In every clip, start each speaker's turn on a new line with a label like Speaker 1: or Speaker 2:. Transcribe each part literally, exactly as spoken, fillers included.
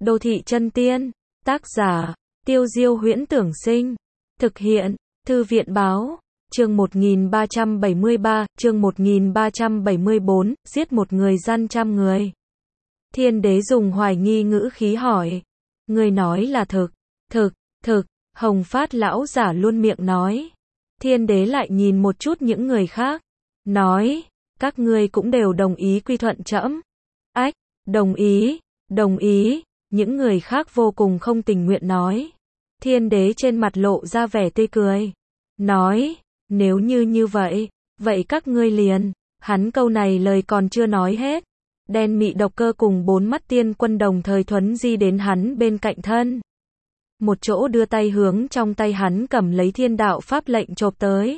Speaker 1: Đô thị chân tiên, tác giả, Tiêu Diêu Huyễn Tưởng Sinh, thực hiện, Thư viện Báo, chương một nghìn ba trăm bảy mươi ba, chương một nghìn ba trăm bảy mươi bốn, giết một người gian trăm người. Thiên đế dùng hoài nghi ngữ khí hỏi, người nói là thực, thực, thực, Hồng Phát lão giả luôn miệng nói. Thiên đế lại nhìn một chút những người khác, nói, các ngươi cũng đều đồng ý quy thuận trẫm. Ách, đồng ý, đồng ý, những người khác vô cùng không tình nguyện nói. Thiên đế trên mặt lộ ra vẻ tươi cười, nói, nếu như như vậy, vậy các ngươi liền, hắn câu này lời còn chưa nói hết. Đen mị độc cơ cùng bốn mắt tiên quân đồng thời thuấn di đến hắn bên cạnh thân. Một chỗ đưa tay hướng trong tay hắn cầm lấy thiên đạo pháp lệnh chộp tới.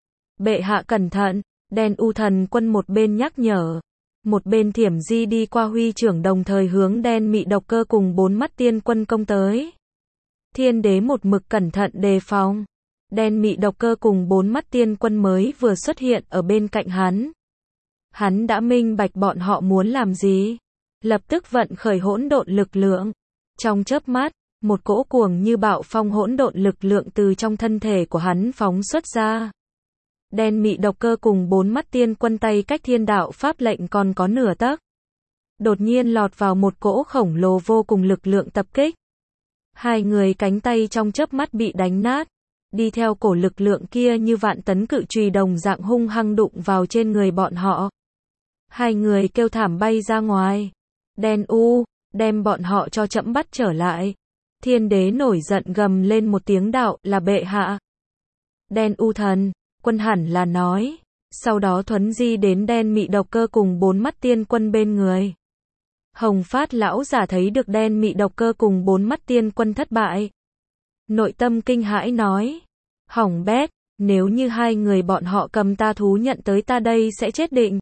Speaker 1: Bệ hạ cẩn thận, đen u thần quân một bên nhắc nhở. Một bên thiểm di đi qua huy trưởng đồng thời hướng đen mị độc cơ cùng bốn mắt tiên quân công tới. Thiên đế một mực cẩn thận đề phòng. Đen mị độc cơ cùng bốn mắt tiên quân mới vừa xuất hiện ở bên cạnh hắn. Hắn đã minh bạch bọn họ muốn làm gì. Lập tức vận khởi hỗn độn lực lượng. Trong chớp mắt, một cỗ cuồng như bạo phong hỗn độn lực lượng từ trong thân thể của hắn phóng xuất ra. Đen mị độc cơ cùng bốn mắt tiên quân tay cách thiên đạo pháp lệnh còn có nửa tấc. Đột nhiên lọt vào một cỗ khổng lồ vô cùng lực lượng tập kích. Hai người cánh tay trong chớp mắt bị đánh nát. Đi theo cổ lực lượng kia như vạn tấn cự chùy đồng dạng hung hăng đụng vào trên người bọn họ. Hai người kêu thảm bay ra ngoài. Đen u, đem bọn họ cho trẫm bắt trở lại. Thiên đế nổi giận gầm lên một tiếng đạo là bệ hạ. Đen u thần, quân hẳn là nói. Sau đó thuấn di đến đen mị độc cơ cùng bốn mắt tiên quân bên người. Hồng Phát lão giả thấy được đen mị độc cơ cùng bốn mắt tiên quân thất bại. Nội tâm kinh hãi nói. Hỏng bét, nếu như hai người bọn họ cầm ta thú nhận tới ta đây sẽ chết định.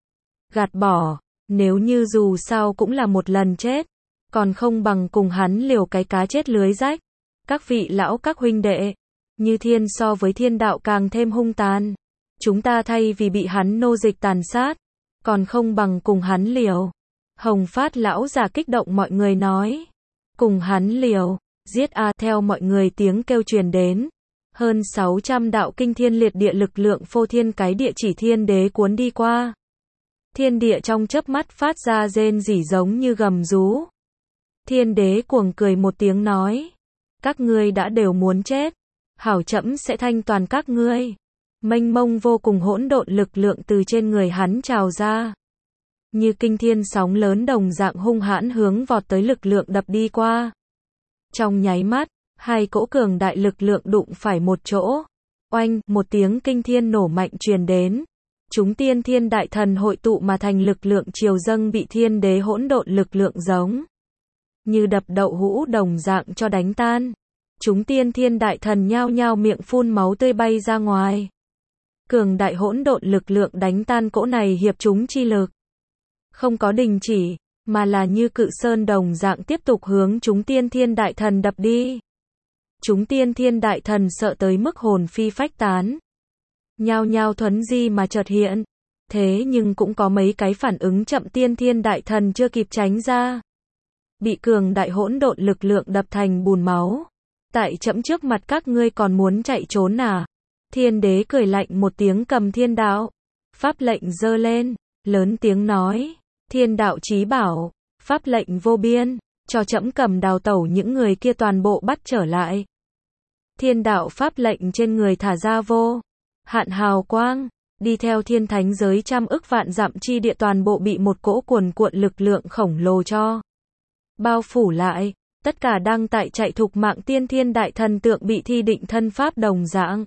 Speaker 1: Gạt bỏ, nếu như dù sao cũng là một lần chết. Còn không bằng cùng hắn liều cái cá chết lưới rách. Các vị lão các huynh đệ. Như thiên so với thiên đạo càng thêm hung tàn. Chúng ta thay vì bị hắn nô dịch tàn sát. Còn không bằng cùng hắn liều. Hồng Phát lão giả kích động mọi người nói. Cùng hắn liều. Giết a theo mọi người tiếng kêu truyền đến. Hơn sáu trăm đạo kinh thiên liệt địa lực lượng phô thiên cái địa chỉ thiên đế cuốn đi qua. Thiên địa trong chớp mắt phát ra rên rỉ giống như gầm rú. Thiên đế cuồng cười một tiếng nói. Các ngươi đã đều muốn chết. Hảo trẫm sẽ thanh toàn các ngươi. Mênh mông vô cùng hỗn độn lực lượng từ trên người hắn trào ra. Như kinh thiên sóng lớn đồng dạng hung hãn hướng vọt tới lực lượng đập đi qua. Trong nháy mắt, hai cỗ cường đại lực lượng đụng phải một chỗ. Oanh, một tiếng kinh thiên nổ mạnh truyền đến. Chúng tiên thiên đại thần hội tụ mà thành lực lượng triều dâng bị thiên đế hỗn độn lực lượng giống. Như đập đậu hũ đồng dạng cho đánh tan. Chúng tiên thiên đại thần nhao nhao miệng phun máu tươi bay ra ngoài. Cường đại hỗn độn lực lượng đánh tan cỗ này hiệp chúng chi lực. Không có đình chỉ, mà là như cự sơn đồng dạng tiếp tục hướng chúng tiên thiên đại thần đập đi. Chúng tiên thiên đại thần sợ tới mức hồn phi phách tán. Nhao nhao thuấn di mà chợt hiện. Thế nhưng cũng có mấy cái phản ứng chậm tiên thiên đại thần chưa kịp tránh ra. Bị cường đại hỗn độn lực lượng đập thành bùn máu. Tại trẫm trước mặt các ngươi còn muốn chạy trốn à? Thiên đế cười lạnh một tiếng cầm thiên đạo. Pháp lệnh giơ lên, lớn tiếng nói. Thiên đạo chí bảo, pháp lệnh vô biên, cho trẫm cầm đào tẩu những người kia toàn bộ bắt trở lại. Thiên đạo pháp lệnh trên người thả ra vô hạn hào quang, đi theo thiên thánh giới trăm ức vạn dặm chi địa toàn bộ bị một cỗ cuồn cuộn lực lượng khổng lồ cho bao phủ lại. Tất cả đang tại chạy thục mạng tiên thiên đại thần tượng bị thi định thân pháp đồng dạng.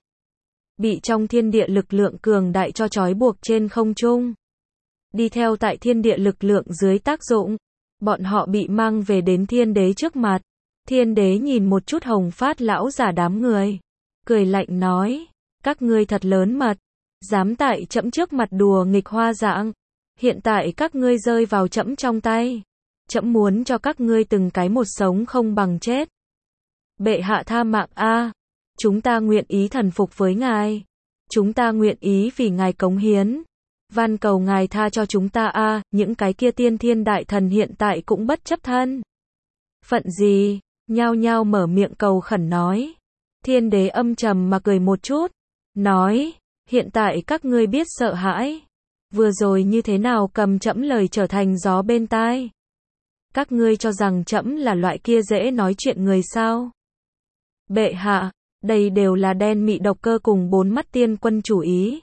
Speaker 1: Bị trong thiên địa lực lượng cường đại cho trói buộc trên không trung. Đi theo tại thiên địa lực lượng dưới tác dụng. Bọn họ bị mang về đến thiên đế trước mặt. Thiên đế nhìn một chút Hồng Phát lão giả đám người. Cười lạnh nói. Các ngươi thật lớn mật. Dám tại trẫm trước mặt đùa nghịch hoa dạng. Hiện tại các ngươi rơi vào trẫm trong tay. Trẫm muốn cho các ngươi từng cái một sống không bằng chết. Bệ hạ tha mạng a, chúng ta nguyện ý thần phục với ngài. Chúng ta nguyện ý vì ngài cống hiến. Van cầu ngài tha cho chúng ta a, những cái kia tiên thiên đại thần hiện tại cũng bất chấp thân. Phận gì? Nhao nhao mở miệng cầu khẩn nói. Thiên đế âm trầm mà cười một chút, nói, hiện tại các ngươi biết sợ hãi. Vừa rồi như thế nào cầm trẫm lời trở thành gió bên tai. Các ngươi cho rằng trẫm là loại kia dễ nói chuyện người sao? Bệ hạ, đây đều là đen mị độc cơ cùng bốn mắt tiên quân chủ ý.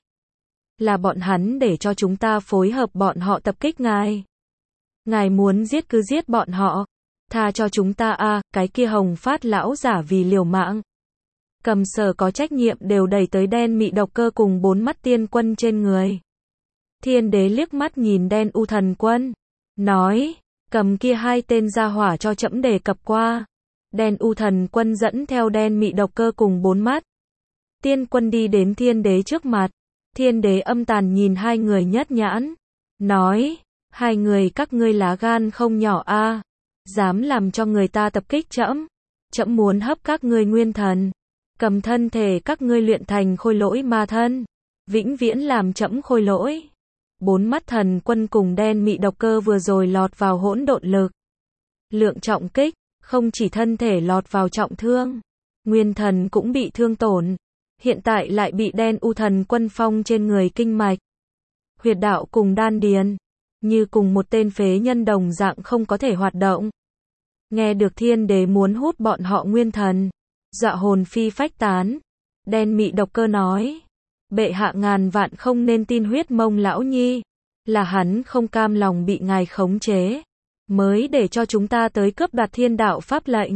Speaker 1: Là bọn hắn để cho chúng ta phối hợp bọn họ tập kích ngài. Ngài muốn giết cứ giết bọn họ. Tha cho chúng ta a à, cái kia Hồng Phát lão giả vì liều mạng. Cầm Sở có trách nhiệm đều đẩy tới đen mị độc cơ cùng bốn mắt tiên quân trên người. Thiên đế liếc mắt nhìn đen u thần quân. Nói, cầm kia hai tên gia hỏa cho trẫm đề cập qua. Đen u thần quân dẫn theo đen mị độc cơ cùng bốn mắt tiên quân đi đến thiên đế trước mặt. Thiên đế âm tàn nhìn hai người nhất nhãn. Nói, hai người các ngươi lá gan không nhỏ a à. Dám làm cho người ta tập kích trẫm. Trẫm muốn hấp các ngươi nguyên thần. Cầm thân thể các ngươi luyện thành khôi lỗi ma thân. Vĩnh viễn làm trẫm khôi lỗi. Bốn mắt thần quân cùng đen mị độc cơ vừa rồi lọt vào hỗn độn lực. Lượng trọng kích, không chỉ thân thể lọt vào trọng thương. Nguyên thần cũng bị thương tổn. Hiện tại lại bị đen u thần quân phong trên người kinh mạch. Huyệt đạo cùng đan điền. Như cùng một tên phế nhân đồng dạng không có thể hoạt động. Nghe được thiên đế muốn hút bọn họ nguyên thần. Dọa hồn phi phách tán. Đen mị độc cơ nói. Bệ hạ ngàn vạn không nên tin huyết mông lão nhi. Là hắn không cam lòng bị ngài khống chế. Mới để cho chúng ta tới cướp đoạt thiên đạo pháp lệnh.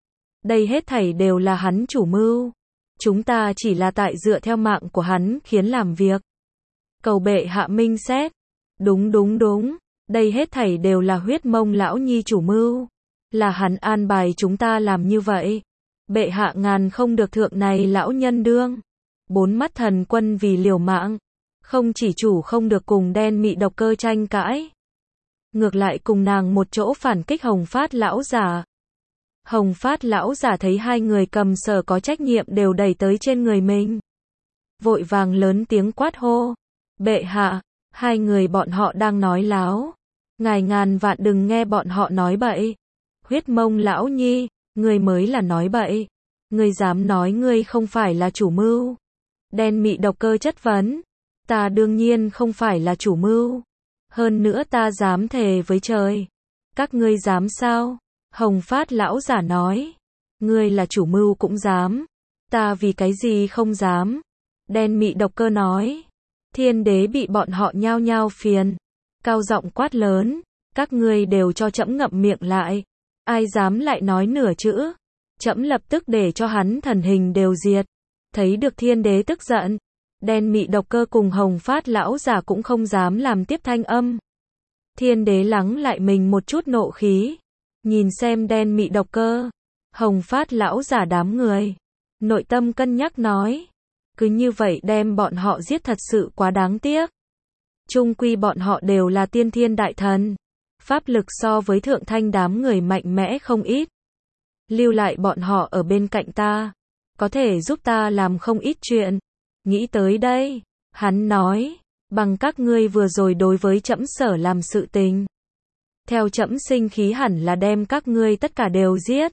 Speaker 1: Đây hết thảy đều là hắn chủ mưu. Chúng ta chỉ là tại dựa theo mạng của hắn khiến làm việc. Cầu bệ hạ minh xét. Đúng đúng đúng. Đây hết thảy đều là huyết mông lão nhi chủ mưu. Là hắn an bài chúng ta làm như vậy. Bệ hạ ngàn không được thượng này lão nhân đương. Bốn mắt thần quân vì liều mạng. Không chỉ chủ không được cùng đen mị độc cơ tranh cãi. Ngược lại cùng nàng một chỗ phản kích Hồng Phát lão giả. Hồng Phát lão giả thấy hai người cầm Sở có trách nhiệm đều đẩy tới trên người mình. Vội vàng lớn tiếng quát hô. Bệ hạ, hai người bọn họ đang nói láo. Ngài ngàn vạn đừng nghe bọn họ nói bậy. Huyết mông lão nhi, ngươi mới là nói bậy. Ngươi dám nói ngươi không phải là chủ mưu. Đen mị độc cơ chất vấn. Ta đương nhiên không phải là chủ mưu. Hơn nữa ta dám thề với trời. Các ngươi dám sao? Hồng Phát lão giả nói. Ngươi là chủ mưu cũng dám. Ta vì cái gì không dám? Đen mị độc cơ nói. Thiên đế bị bọn họ nhao nhao phiền. Cao giọng quát lớn. Các ngươi đều cho trẫm ngậm miệng lại. Ai dám lại nói nửa chữ? Trẫm lập tức để cho hắn thần hình đều diệt. Thấy được thiên đế tức giận. Đen mị độc cơ cùng Hồng Phát lão giả cũng không dám làm tiếp thanh âm. Thiên đế lắng lại mình một chút nộ khí. Nhìn xem đen mị độc cơ. Hồng Phát lão giả đám người. Nội tâm cân nhắc nói. Cứ như vậy đem bọn họ giết thật sự quá đáng tiếc. Chung quy bọn họ đều là tiên thiên đại thần. Pháp lực so với thượng thanh đám người mạnh mẽ không ít. Lưu lại bọn họ ở bên cạnh ta. Có thể giúp ta làm không ít chuyện. Nghĩ tới đây. Hắn nói. Bằng các ngươi vừa rồi đối với trẫm Sở làm sự tình. Theo trẫm sinh khí hẳn là đem các ngươi tất cả đều giết.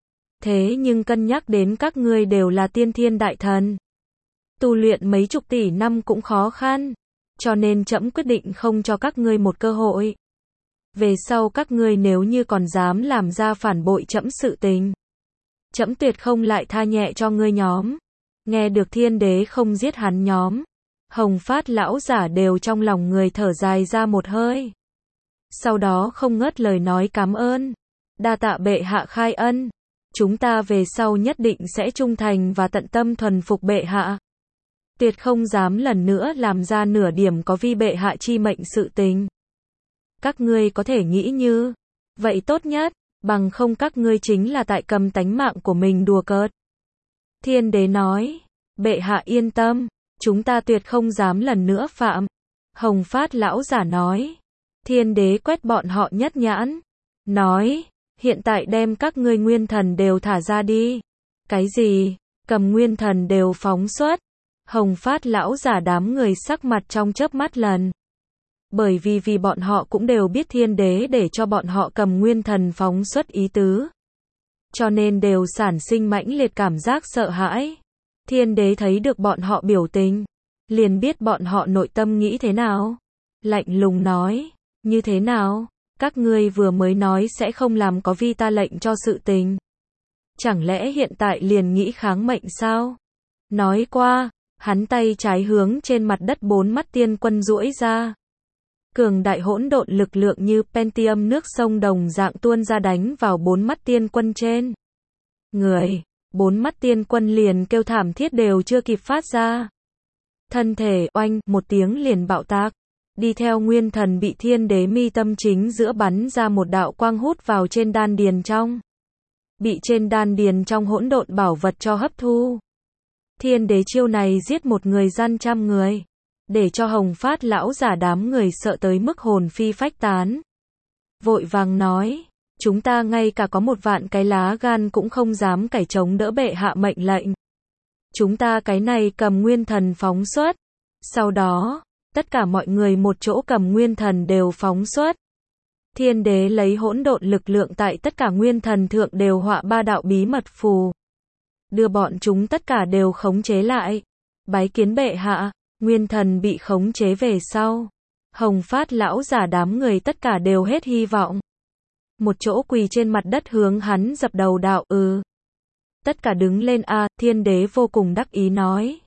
Speaker 1: Thế nhưng cân nhắc đến các ngươi đều là tiên thiên đại thần. Tu luyện mấy chục tỷ năm cũng khó khăn. Cho nên trẫm quyết định không cho các ngươi một cơ hội. Về sau các ngươi nếu như còn dám làm ra phản bội trẫm sự tình. Trẫm tuyệt không lại tha nhẹ cho ngươi nhóm. Nghe được thiên đế không giết hắn nhóm. Hồng Phát lão giả đều trong lòng người thở dài ra một hơi. Sau đó không ngớt lời nói cảm ơn. Đa tạ bệ hạ khai ân. Chúng ta về sau nhất định sẽ trung thành và tận tâm thuần phục bệ hạ. Tuyệt không dám lần nữa làm ra nửa điểm có vi bệ hạ chi mệnh sự tình. Các ngươi có thể nghĩ như vậy tốt nhất, bằng không các ngươi chính là tại cầm tánh mạng của mình đùa cợt. Thiên đế nói, bệ hạ yên tâm, chúng ta tuyệt không dám lần nữa phạm. Hồng Phát lão giả nói, thiên đế quét bọn họ nhất nhãn, nói, hiện tại đem các ngươi nguyên thần đều thả ra đi. Cái gì? Cầm nguyên thần đều phóng xuất. Hồng Phát lão giả đám người sắc mặt trong chớp mắt lần. Bởi vì vì bọn họ cũng đều biết thiên đế để cho bọn họ cầm nguyên thần phóng xuất ý tứ. cho nên đều sản sinh mãnh liệt cảm giác sợ hãi. Thiên đế thấy được bọn họ biểu tình, liền biết bọn họ nội tâm nghĩ thế nào. Lạnh lùng nói, như thế nào? Các ngươi vừa mới nói sẽ không làm có vi ta lệnh cho sự tình. Chẳng lẽ hiện tại liền nghĩ kháng mệnh sao? Nói qua, hắn tay trái hướng trên mặt đất bốn mắt tiên quân duỗi ra. Cường đại hỗn độn lực lượng như Pentium nước sông đồng dạng tuôn ra đánh vào bốn mắt tiên quân trên người. Bốn mắt tiên quân liền kêu thảm thiết đều chưa kịp phát ra. Thân thể oanh một tiếng liền bạo tạc. Đi theo nguyên thần bị thiên đế mi tâm chính giữa bắn ra một đạo quang hút vào trên đan điền trong. Bị trên đan điền trong hỗn độn bảo vật cho hấp thu. Thiên đế chiêu này giết một người gian trăm người. Để cho Hồng Phát lão giả đám người sợ tới mức hồn phi phách tán. Vội vàng nói, chúng ta ngay cả có một vạn cái lá gan cũng không dám cải chống đỡ bệ hạ mệnh lệnh. Chúng ta cái này cầm nguyên thần phóng xuất. Sau đó, tất cả mọi người một chỗ cầm nguyên thần đều phóng xuất. Thiên đế lấy hỗn độn lực lượng tại tất cả nguyên thần thượng đều họa ba đạo bí mật phù. Đưa bọn chúng tất cả đều khống chế lại. Bái kiến bệ hạ, nguyên thần bị khống chế về sau. Hồng Phát lão giả đám người tất cả đều hết hy vọng. Một chỗ quỳ trên mặt đất hướng hắn dập đầu đạo ừ. Tất cả đứng lên a, thiên đế vô cùng đắc ý nói.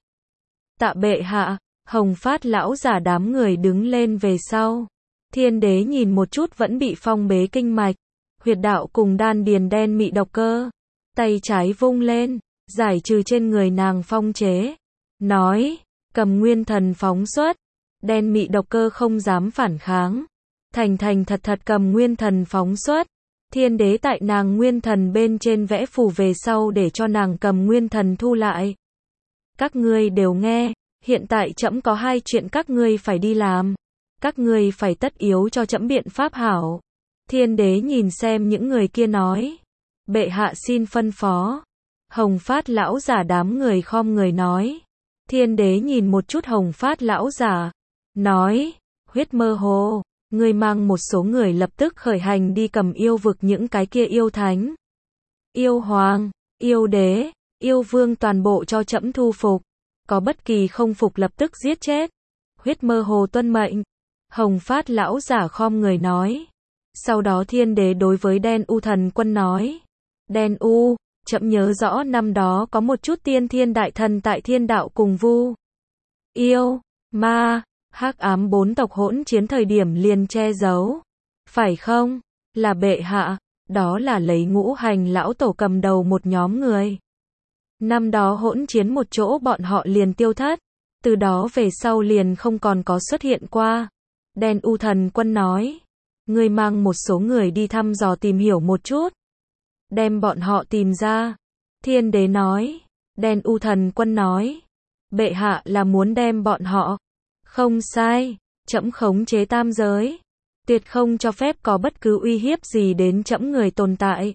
Speaker 1: Tạ bệ hạ, Hồng Phát lão giả đám người đứng lên về sau. Thiên đế nhìn một chút vẫn bị phong bế kinh mạch, huyệt đạo cùng đan điền đen mị độc cơ. Tay trái vung lên, giải trừ trên người nàng phong chế. Nói, cầm nguyên thần phóng xuất. Đen mị độc cơ không dám phản kháng. Thành thành thật thật cầm nguyên thần phóng xuất. Thiên đế tại nàng nguyên thần bên trên vẽ phù về sau để cho nàng cầm nguyên thần thu lại. Các ngươi đều nghe, hiện tại trẫm có hai chuyện các ngươi phải đi làm. Các ngươi phải tất yếu cho trẫm biện pháp hảo. Thiên đế nhìn xem những người kia nói. Bệ hạ xin phân phó. Hồng Phát lão giả đám người khom người nói. Thiên đế nhìn một chút Hồng Phát lão giả. Nói, huyết mơ hồ. Ngươi mang một số người lập tức khởi hành đi cầm yêu vực những cái kia yêu thánh. Yêu hoàng, yêu đế, yêu vương toàn bộ cho trẫm thu phục. Có bất kỳ không phục lập tức giết chết. Huyết mơ hồ tuân mệnh. Hồng Phát lão giả khom người nói. Sau đó thiên đế đối với Đen U thần quân nói. Đen U, trẫm nhớ rõ năm đó có một chút tiên thiên đại thần tại thiên đạo cùng vu. Yêu, ma, hắc ám bốn tộc hỗn chiến thời điểm liền che giấu. Phải không? Là bệ hạ, đó là lấy ngũ hành lão tổ cầm đầu một nhóm người. Năm đó hỗn chiến một chỗ bọn họ liền tiêu thất. Từ đó về sau liền không còn có xuất hiện qua. Đen U thần quân nói. Ngươi mang một số người đi thăm dò tìm hiểu một chút. Đem bọn họ tìm ra. Thiên đế nói. Đen U thần quân nói. Bệ hạ là muốn đem bọn họ. Không sai. Trẫm khống chế tam giới. Tuyệt không cho phép có bất cứ uy hiếp gì đến trẫm người tồn tại.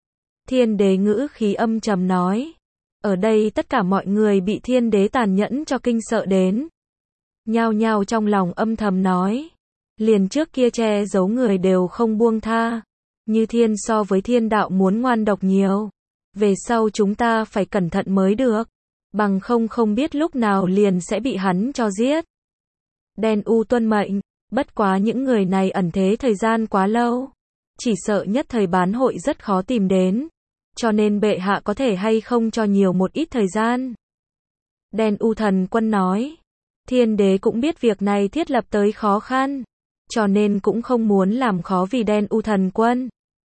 Speaker 1: Thiên đế ngữ khí âm trầm nói. Ở đây tất cả mọi người bị thiên đế tàn nhẫn cho kinh sợ đến. Nhao nhao trong lòng âm thầm nói. Liền trước kia che giấu người đều không buông tha. Như thiên so với thiên đạo muốn ngoan độc nhiều. Về sau chúng ta phải cẩn thận mới được. Bằng không không biết lúc nào liền sẽ bị hắn cho giết. Đen U tuân mệnh. Bất quá những người này ẩn thế thời gian quá lâu. Chỉ sợ nhất thời bán hội rất khó tìm đến. Cho nên bệ hạ có thể hay không cho nhiều một ít thời gian. Đen U thần quân nói. Thiên đế cũng biết việc này thiết lập tới khó khăn. Cho nên cũng không muốn làm khó vì Đen U thần quân.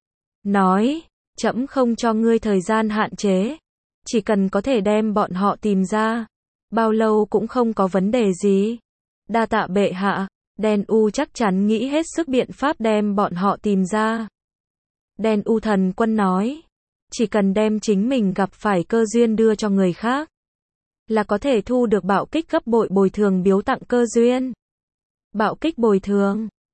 Speaker 1: Nói, trẫm không cho ngươi thời gian hạn chế. Chỉ cần có thể đem bọn họ tìm ra. Bao lâu cũng không có vấn đề gì. Đa tạ bệ hạ. Đen U chắc chắn nghĩ hết sức biện pháp đem bọn họ tìm ra. Đen U thần quân nói. Chỉ cần đem chính mình gặp phải cơ duyên đưa cho người khác. Là có thể thu được bạo kích gấp bội bồi thường biếu tặng cơ duyên. Bạo kích bồi thường.